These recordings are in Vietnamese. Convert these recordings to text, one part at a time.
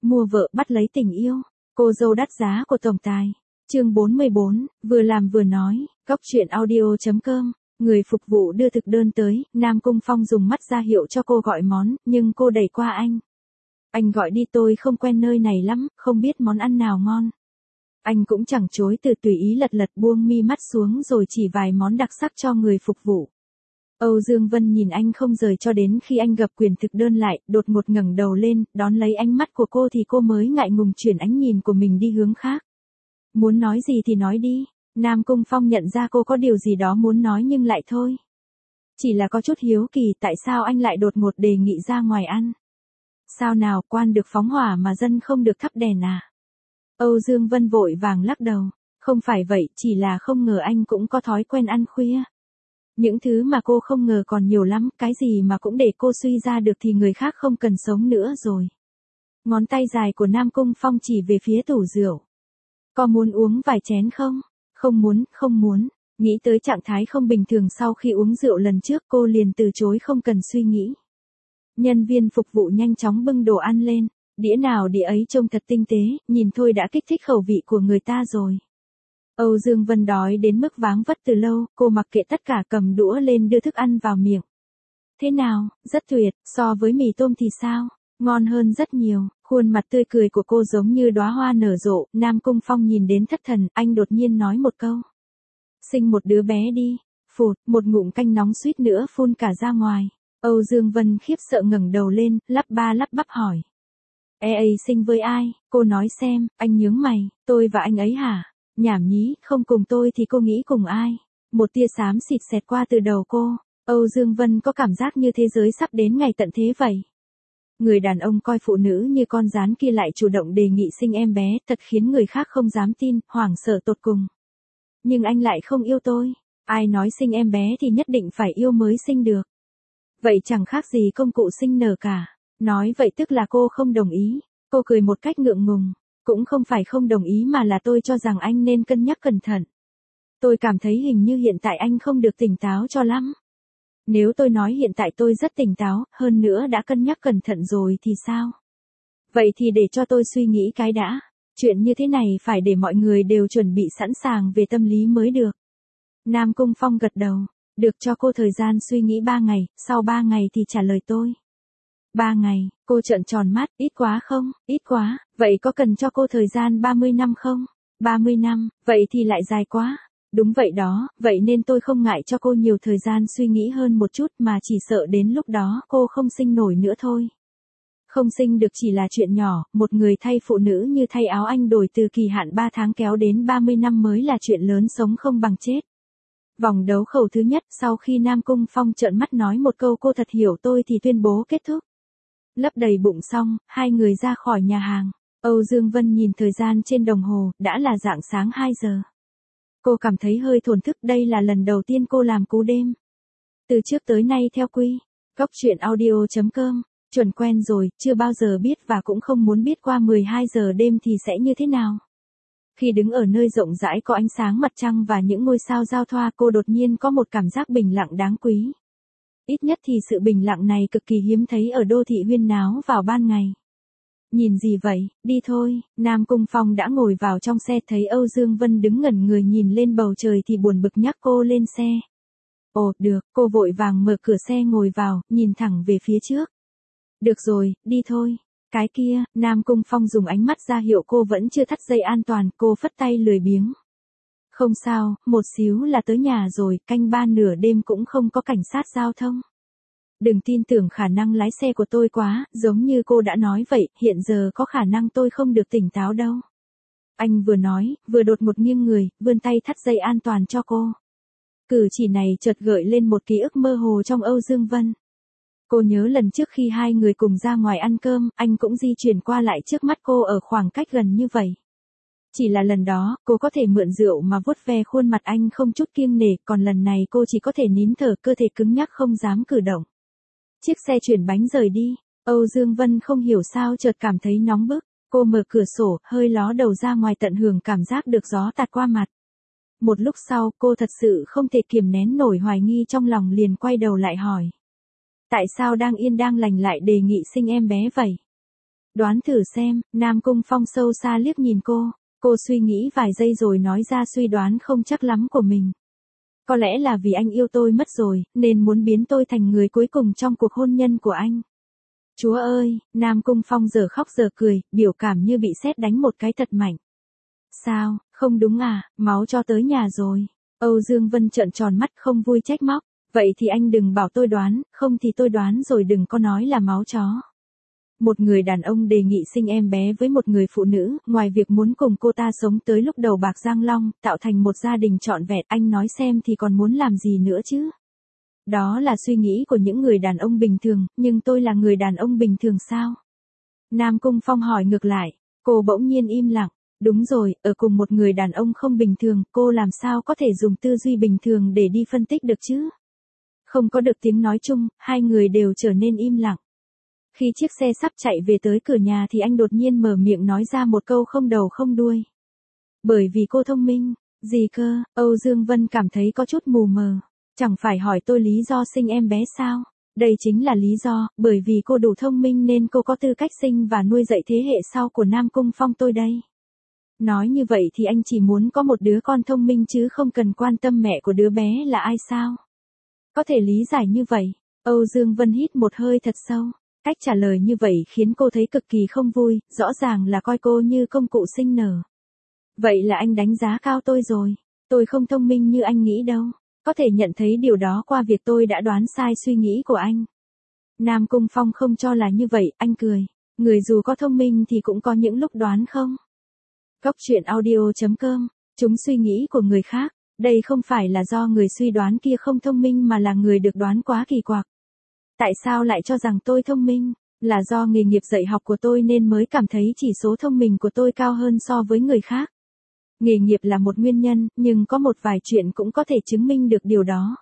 mua vợ bắt lấy tình yêu, cô dâu đắt giá của tổng tài. Chương 44, vừa làm vừa nói, góc chuyện audio.com. Người phục vụ đưa thực đơn tới, Nam Cung Phong dùng mắt ra hiệu cho cô gọi món, nhưng cô đẩy qua anh. Anh gọi đi, tôi không quen nơi này lắm, không biết món ăn nào ngon. Anh cũng chẳng chối từ, tùy ý lật lật buông mi mắt xuống rồi chỉ vài món đặc sắc cho người phục vụ. Âu Dương Vân nhìn anh không rời cho đến khi anh gập quyển thực đơn lại, đột ngột ngẩng đầu lên, đón lấy ánh mắt của cô thì cô mới ngại ngùng chuyển ánh nhìn của mình đi hướng khác. Muốn nói gì thì nói đi. Nam Cung Phong nhận ra cô có điều gì đó muốn nói nhưng lại thôi. Chỉ là có chút hiếu kỳ tại sao anh lại đột ngột đề nghị ra ngoài ăn. Sao nào, quan được phóng hỏa mà dân không được thắp đèn à? Âu Dương Vân vội vàng lắc đầu. Không phải vậy, chỉ là không ngờ anh cũng có thói quen ăn khuya. Những thứ mà cô không ngờ còn nhiều lắm, cái gì mà cũng để cô suy ra được thì người khác không cần sống nữa rồi. Ngón tay dài của Nam Cung Phong chỉ về phía tủ rượu. Có muốn uống vài chén không? Không muốn. Nghĩ tới trạng thái không bình thường sau khi uống rượu lần trước, cô liền từ chối không cần suy nghĩ. Nhân viên phục vụ nhanh chóng bưng đồ ăn lên, đĩa nào đĩa ấy trông thật tinh tế, nhìn thôi đã kích thích khẩu vị của người ta rồi. Âu Dương Vân đói đến mức váng vất từ lâu, cô mặc kệ tất cả cầm đũa lên đưa thức ăn vào miệng. Thế nào, rất tuyệt, so với mì tôm thì sao? Ngon hơn rất nhiều. Khuôn mặt tươi cười của cô giống như đóa hoa nở rộ, Nam Cung Phong nhìn đến thất thần, anh đột nhiên nói một câu. Sinh một đứa bé đi. Phụt, một ngụm canh nóng suýt nữa phun cả ra ngoài. Âu Dương Vân khiếp sợ ngẩng đầu lên, lắp ba lắp bắp hỏi. Sinh với ai? Cô nói xem, anh nhướng mày, tôi và anh ấy hả? Nhảm nhí, không cùng tôi thì cô nghĩ cùng ai? Một tia xám xịt xẹt qua từ đầu cô. Âu Dương Vân có cảm giác như thế giới sắp đến ngày tận thế vậy. Người đàn ông coi phụ nữ như con gián kia lại chủ động đề nghị sinh em bé, thật khiến người khác không dám tin, hoảng sợ tột cùng. Nhưng anh lại không yêu tôi. Ai nói sinh em bé thì nhất định phải yêu mới sinh được. Vậy chẳng khác gì công cụ sinh nở cả. Nói vậy tức là cô không đồng ý. Cô cười một cách ngượng ngùng. Cũng không phải không đồng ý mà là tôi cho rằng anh nên cân nhắc cẩn thận. Tôi cảm thấy hình như hiện tại anh không được tỉnh táo cho lắm. Nếu tôi nói hiện tại tôi rất tỉnh táo, hơn nữa đã cân nhắc cẩn thận rồi thì sao? Vậy thì để cho tôi suy nghĩ cái đã. Chuyện như thế này phải để mọi người đều chuẩn bị sẵn sàng về tâm lý mới được. Nam Cung Phong gật đầu. Được, cho cô thời gian suy nghĩ 3 ngày, sau 3 ngày thì trả lời tôi. 3 ngày, cô trợn tròn mắt, ít quá không? Ít quá, vậy có cần cho cô thời gian 30 năm không? 30 năm, vậy thì lại dài quá. Đúng vậy đó, vậy nên tôi không ngại cho cô nhiều thời gian suy nghĩ hơn một chút mà chỉ sợ đến lúc đó cô không sinh nổi nữa thôi. Không sinh được chỉ là chuyện nhỏ, một người thay phụ nữ như thay áo anh đổi từ kỳ hạn 3 tháng kéo đến 30 năm mới là chuyện lớn, sống không bằng chết. Vòng đấu khẩu thứ nhất, sau khi Nam Cung Phong trợn mắt nói một câu cô thật hiểu tôi thì tuyên bố kết thúc. Lấp đầy bụng xong, hai người ra khỏi nhà hàng. Âu Dương Vân nhìn thời gian trên đồng hồ, đã là rạng sáng 2 giờ. Cô cảm thấy hơi thổn thức, đây là lần đầu tiên cô làm cú đêm. Từ trước tới nay theo quy, góc chuyện audio.com, chuẩn quen rồi, chưa bao giờ biết và cũng không muốn biết qua 12 giờ đêm thì sẽ như thế nào. Khi đứng ở nơi rộng rãi có ánh sáng mặt trăng và những ngôi sao giao thoa, cô đột nhiên có một cảm giác bình lặng đáng quý. Ít nhất thì sự bình lặng này cực kỳ hiếm thấy ở đô thị huyên náo vào ban ngày. Nhìn gì vậy, đi thôi. Nam Cung Phong đã ngồi vào trong xe, thấy Âu Dương Vân đứng ngẩn người nhìn lên bầu trời thì buồn bực nhắc cô lên xe. Ồ, được, cô vội vàng mở cửa xe ngồi vào, nhìn thẳng về phía trước. Được rồi, đi thôi. Cái kia, Nam Cung Phong dùng ánh mắt ra hiệu cô vẫn chưa thắt dây an toàn, cô phất tay lười biếng. Không sao, một xíu là tới nhà rồi, canh 3 nửa đêm cũng không có cảnh sát giao thông. Đừng tin tưởng khả năng lái xe của tôi quá, giống như cô đã nói vậy, hiện giờ có khả năng tôi không được tỉnh táo đâu. Anh vừa nói, vừa đột ngột nghiêng người, vươn tay thắt dây an toàn cho cô. Cử chỉ này chợt gợi lên một ký ức mơ hồ trong Âu Dương Vân. Cô nhớ lần trước khi hai người cùng ra ngoài ăn cơm, anh cũng di chuyển qua lại trước mắt cô ở khoảng cách gần như vậy. Chỉ là lần đó, cô có thể mượn rượu mà vuốt ve khuôn mặt anh không chút kiêng nể, còn lần này cô chỉ có thể nín thở, cơ thể cứng nhắc không dám cử động. Chiếc xe chuyển bánh rời đi, Âu Dương Vân không hiểu sao chợt cảm thấy nóng bức, cô mở cửa sổ, hơi ló đầu ra ngoài tận hưởng cảm giác được gió tạt qua mặt. Một lúc sau, cô thật sự không thể kiềm nén nổi hoài nghi trong lòng, liền quay đầu lại hỏi. Tại sao đang yên đang lành lại đề nghị sinh em bé vậy? Đoán thử xem, Nam Cung Phong sâu xa liếc nhìn cô suy nghĩ vài giây rồi nói ra suy đoán không chắc lắm của mình. Có lẽ là vì anh yêu tôi mất rồi, nên muốn biến tôi thành người cuối cùng trong cuộc hôn nhân của anh. Chúa ơi, Nam Cung Phong giờ khóc giờ cười, biểu cảm như bị sét đánh một cái thật mạnh. Sao, không đúng à, máu cho tới nhà rồi. Âu Dương Vân trợn tròn mắt không vui trách móc. Vậy thì anh đừng bảo tôi đoán, không thì tôi đoán rồi đừng có nói là máu chó. Một người đàn ông đề nghị sinh em bé với một người phụ nữ, ngoài việc muốn cùng cô ta sống tới lúc đầu bạc răng long, tạo thành một gia đình trọn vẹn, anh nói xem thì còn muốn làm gì nữa chứ? Đó là suy nghĩ của những người đàn ông bình thường, nhưng tôi là người đàn ông bình thường sao? Nam Cung Phong hỏi ngược lại, cô bỗng nhiên im lặng. Đúng rồi, ở cùng một người đàn ông không bình thường, cô làm sao có thể dùng tư duy bình thường để đi phân tích được chứ? Không có được tiếng nói chung, hai người đều trở nên im lặng. Khi chiếc xe sắp chạy về tới cửa nhà thì anh đột nhiên mở miệng nói ra một câu không đầu không đuôi. Bởi vì cô thông minh. Gì cơ? Âu Dương Vân cảm thấy có chút mù mờ. Chẳng phải hỏi tôi lý do sinh em bé sao? Đây chính là lý do, bởi vì cô đủ thông minh nên cô có tư cách sinh và nuôi dạy thế hệ sau của Nam Cung Phong tôi đây. Nói như vậy thì anh chỉ muốn có một đứa con thông minh chứ không cần quan tâm mẹ của đứa bé là ai sao? Có thể lý giải như vậy. Âu Dương Vân hít một hơi thật sâu. Cách trả lời như vậy khiến cô thấy cực kỳ không vui, rõ ràng là coi cô như công cụ sinh nở. Vậy là anh đánh giá cao tôi rồi. Tôi không thông minh như anh nghĩ đâu. Có thể nhận thấy điều đó qua việc tôi đã đoán sai suy nghĩ của anh. Nam Cung Phong không cho là như vậy, anh cười. Người dù có thông minh thì cũng có những lúc đoán không. Góc truyện audio.com. Chúng suy nghĩ của người khác. Đây không phải là do người suy đoán kia không thông minh mà là người được đoán quá kỳ quặc. Tại sao lại cho rằng tôi thông minh? Là do nghề nghiệp dạy học của tôi nên mới cảm thấy chỉ số thông minh của tôi cao hơn so với người khác. Nghề nghiệp là một nguyên nhân, nhưng có một vài chuyện cũng có thể chứng minh được điều đó.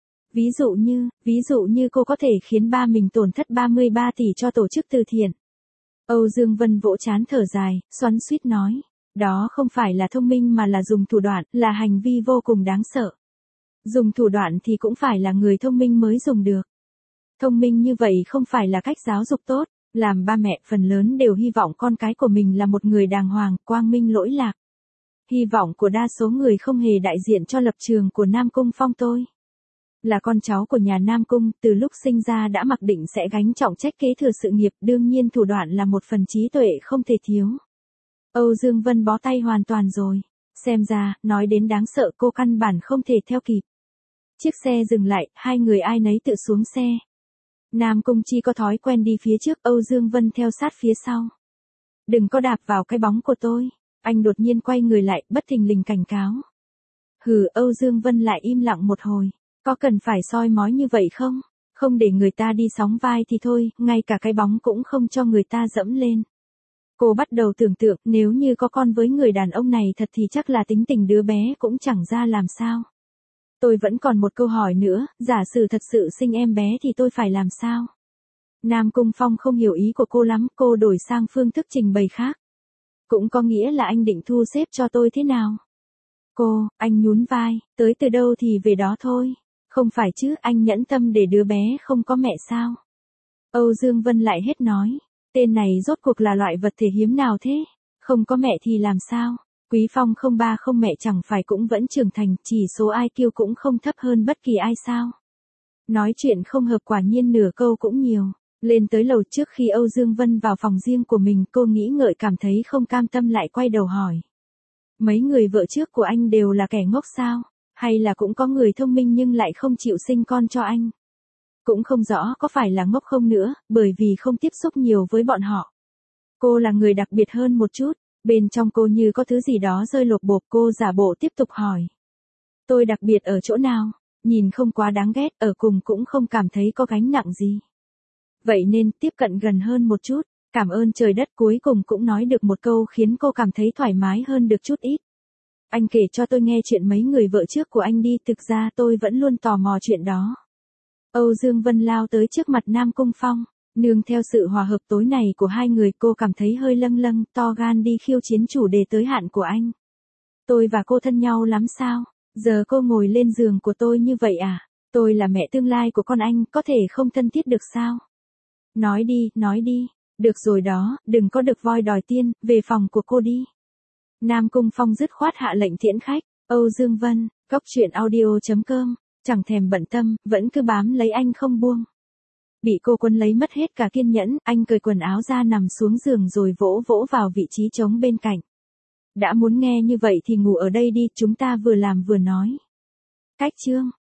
Ví dụ như cô có thể khiến ba mình tổn thất 33 tỷ cho tổ chức từ thiện. Âu Dương Vân vỗ trán thở dài, xoắn xuýt nói. Đó không phải là thông minh mà là dùng thủ đoạn, là hành vi vô cùng đáng sợ. Dùng thủ đoạn thì cũng phải là người thông minh mới dùng được. Thông minh như vậy không phải là cách giáo dục tốt, làm ba mẹ phần lớn đều hy vọng con cái của mình là một người đàng hoàng, quang minh lỗi lạc. Hy vọng của đa số người không hề đại diện cho lập trường của Nam Cung Phong tôi. Là con cháu của nhà Nam Cung, từ lúc sinh ra đã mặc định sẽ gánh trọng trách kế thừa sự nghiệp, đương nhiên thủ đoạn là một phần trí tuệ không thể thiếu. Âu Dương Vân bó tay hoàn toàn rồi. Xem ra, nói đến đáng sợ cô căn bản không thể theo kịp. Chiếc xe dừng lại, hai người ai nấy tự xuống xe. Nam Cung Chi có thói quen đi phía trước, Âu Dương Vân theo sát phía sau. Đừng có đạp vào cái bóng của tôi. Anh đột nhiên quay người lại, bất thình lình cảnh cáo. Hừ, Âu Dương Vân lại im lặng một hồi. Có cần phải soi mói như vậy không? Không để người ta đi sóng vai thì thôi, ngay cả cái bóng cũng không cho người ta dẫm lên. Cô bắt đầu tưởng tượng, nếu như có con với người đàn ông này thật thì chắc là tính tình đứa bé cũng chẳng ra làm sao. Tôi vẫn còn một câu hỏi nữa, giả sử thật sự sinh em bé thì tôi phải làm sao? Nam Cung Phong không hiểu ý của cô lắm, cô đổi sang phương thức trình bày khác. Cũng có nghĩa là anh định thu xếp cho tôi thế nào? Anh nhún vai, tới từ đâu thì về đó thôi. Không phải chứ, anh nhẫn tâm để đứa bé không có mẹ sao? Âu Dương Vân lại hết nói. Tên này rốt cuộc là loại vật thể hiếm nào thế? Không có mẹ thì làm sao? Quý Phong không ba không mẹ chẳng phải cũng vẫn trưởng thành, chỉ số IQ cũng không thấp hơn bất kỳ ai sao? Nói chuyện không hợp quả nhiên nửa câu cũng nhiều. Lên tới lầu trước khi Âu Dương Vân vào phòng riêng của mình, cô nghĩ ngợi cảm thấy không cam tâm lại quay đầu hỏi. Mấy người vợ trước của anh đều là kẻ ngốc sao? Hay là cũng có người thông minh nhưng lại không chịu sinh con cho anh? Cũng không rõ có phải là ngốc không nữa, bởi vì không tiếp xúc nhiều với bọn họ. Cô là người đặc biệt hơn một chút, bên trong cô như có thứ gì đó rơi lột bột, cô giả bộ tiếp tục hỏi. Tôi đặc biệt ở chỗ nào? Nhìn không quá đáng ghét, ở cùng cũng không cảm thấy có gánh nặng gì. Vậy nên tiếp cận gần hơn một chút, cảm ơn trời đất, cuối cùng cũng nói được một câu khiến cô cảm thấy thoải mái hơn được chút ít. Anh kể cho tôi nghe chuyện mấy người vợ trước của anh đi, thực ra tôi vẫn luôn tò mò chuyện đó. Âu Dương Vân lao tới trước mặt Nam Cung Phong, nương theo sự hòa hợp tối này của hai người, cô cảm thấy hơi lâng lâng, to gan đi khiêu chiến chủ đề tới hạn của anh. Tôi và cô thân nhau lắm sao? Giờ cô ngồi lên giường của tôi như vậy à? Tôi là mẹ tương lai của con anh, có thể không thân thiết được sao? Nói đi. Được rồi đó, đừng có được voi đòi tiên, về phòng của cô đi. Nam Cung Phong dứt khoát hạ lệnh tiễn khách. Âu Dương Vân, Cốc Truyện Audio.com, chẳng thèm bận tâm, vẫn cứ bám lấy anh không buông. Bị cô Quân lấy mất hết cả kiên nhẫn, anh cởi quần áo ra nằm xuống giường rồi vỗ vỗ vào vị trí trống bên cạnh. Đã muốn nghe như vậy thì ngủ ở đây đi, chúng ta vừa làm vừa nói. Cách chương